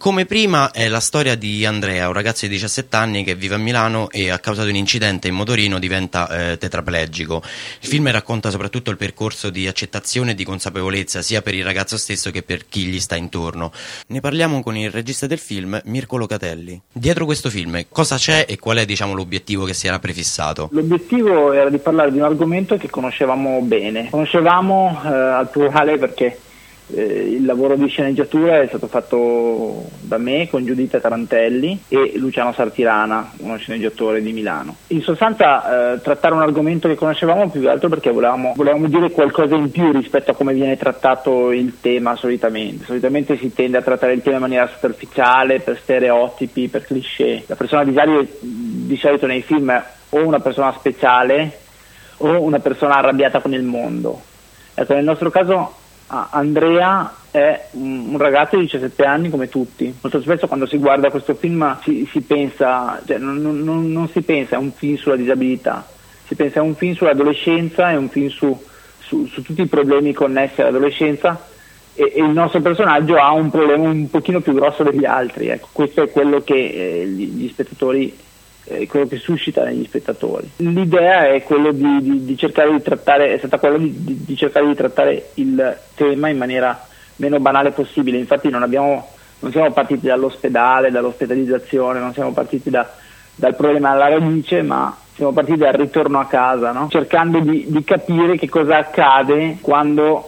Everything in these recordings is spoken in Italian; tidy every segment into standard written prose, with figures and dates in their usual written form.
Come prima è la storia di Andrea, un ragazzo di 17 anni che vive a Milano e a causa di un incidente in motorino diventa tetraplegico. Il film racconta soprattutto il percorso di accettazione e di consapevolezza sia per il ragazzo stesso che per chi gli sta intorno. Ne parliamo con il regista del film, Mirko Locatelli. Dietro questo film cosa c'è e qual è, l'obiettivo che si era prefissato? L'obiettivo era di parlare di un argomento che conoscevamo bene. Conoscevamo al plurale perché il lavoro di sceneggiatura è stato fatto da me con Giuditta Tarantelli e Luciano Sartirana, uno sceneggiatore di Milano. In sostanza trattare un argomento che conoscevamo più che altro perché volevamo dire qualcosa in più rispetto a come viene trattato il tema solitamente. Solitamente si tende a trattare il tema in maniera superficiale, per stereotipi, per cliché. La persona disabile di solito nei film è o una persona speciale o una persona arrabbiata con il mondo. Ecco, nel nostro caso Andrea è un ragazzo di 17 anni come tutti. Molto spesso quando si guarda questo film si pensa, non si pensa a un film sulla disabilità, si pensa a un film sull'adolescenza, è un film su tutti i problemi connessi all'adolescenza e il nostro personaggio ha un problema un pochino più grosso degli altri. Ecco, questo è quello che gli spettatori quello che suscita negli spettatori. L'idea è quello di cercare di trattare, è stata quella di cercare di trattare il tema in maniera meno banale possibile. Infatti non siamo partiti dall'ospedale, dall'ospedalizzazione, non siamo partiti dal problema alla radice, ma siamo partiti dal ritorno a casa, no? Cercando di capire che cosa accade quando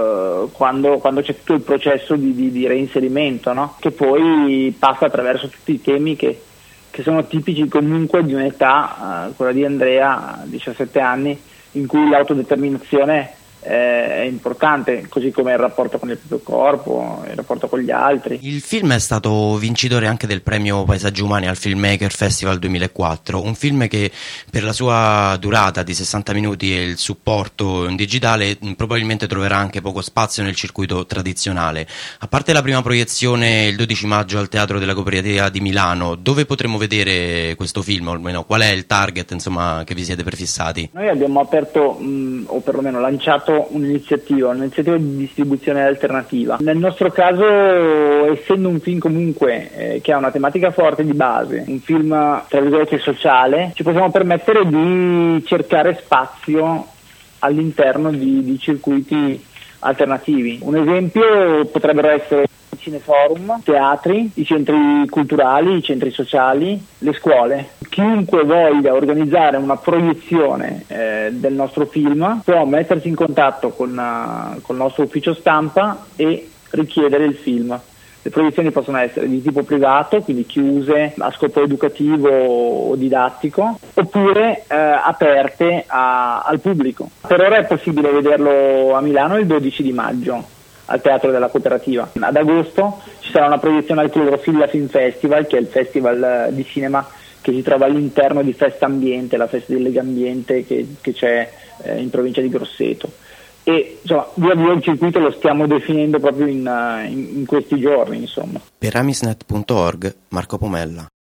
c'è tutto il processo di reinserimento, no? Che poi passa attraverso tutti i temi che sono tipici comunque di un'età, quella di Andrea, 17 anni, in cui l'autodeterminazione è importante, così come il rapporto con il proprio corpo, il rapporto con gli altri. Il film è stato vincitore anche del premio Paesaggi Umani al Filmmaker Festival 2004, un film che per la sua durata di 60 minuti e il supporto in digitale probabilmente troverà anche poco spazio nel circuito tradizionale. A parte la prima proiezione il 12 maggio al Teatro della Cooperativa di Milano, dove potremo vedere questo film, o almeno qual è il target che vi siete prefissati? Noi abbiamo aperto, o perlomeno lanciato un'iniziativa di distribuzione alternativa. Nel nostro caso, essendo un film comunque che ha una tematica forte di base, un film tra virgolette sociale, ci possiamo permettere di cercare spazio all'interno di circuiti alternativi. Un esempio potrebbero essere i cineforum, teatri, i centri culturali, i centri sociali, le scuole. Chiunque voglia organizzare una proiezione del nostro film può mettersi in contatto con il nostro ufficio stampa e richiedere il film. Le proiezioni possono essere di tipo privato, quindi chiuse a scopo educativo o didattico, oppure aperte al pubblico. Per ora è possibile vederlo a Milano il 12 di maggio al Teatro della Cooperativa. Ad agosto ci sarà una proiezione al Cloverfield Film Festival, che è il festival di cinema che si trova all'interno di Festa Ambiente, la festa di Lega Ambiente che c'è in provincia di Grosseto. E insomma, via via il circuito lo stiamo definendo proprio in questi giorni, insomma. Per amisnet.org, Marco Pomella.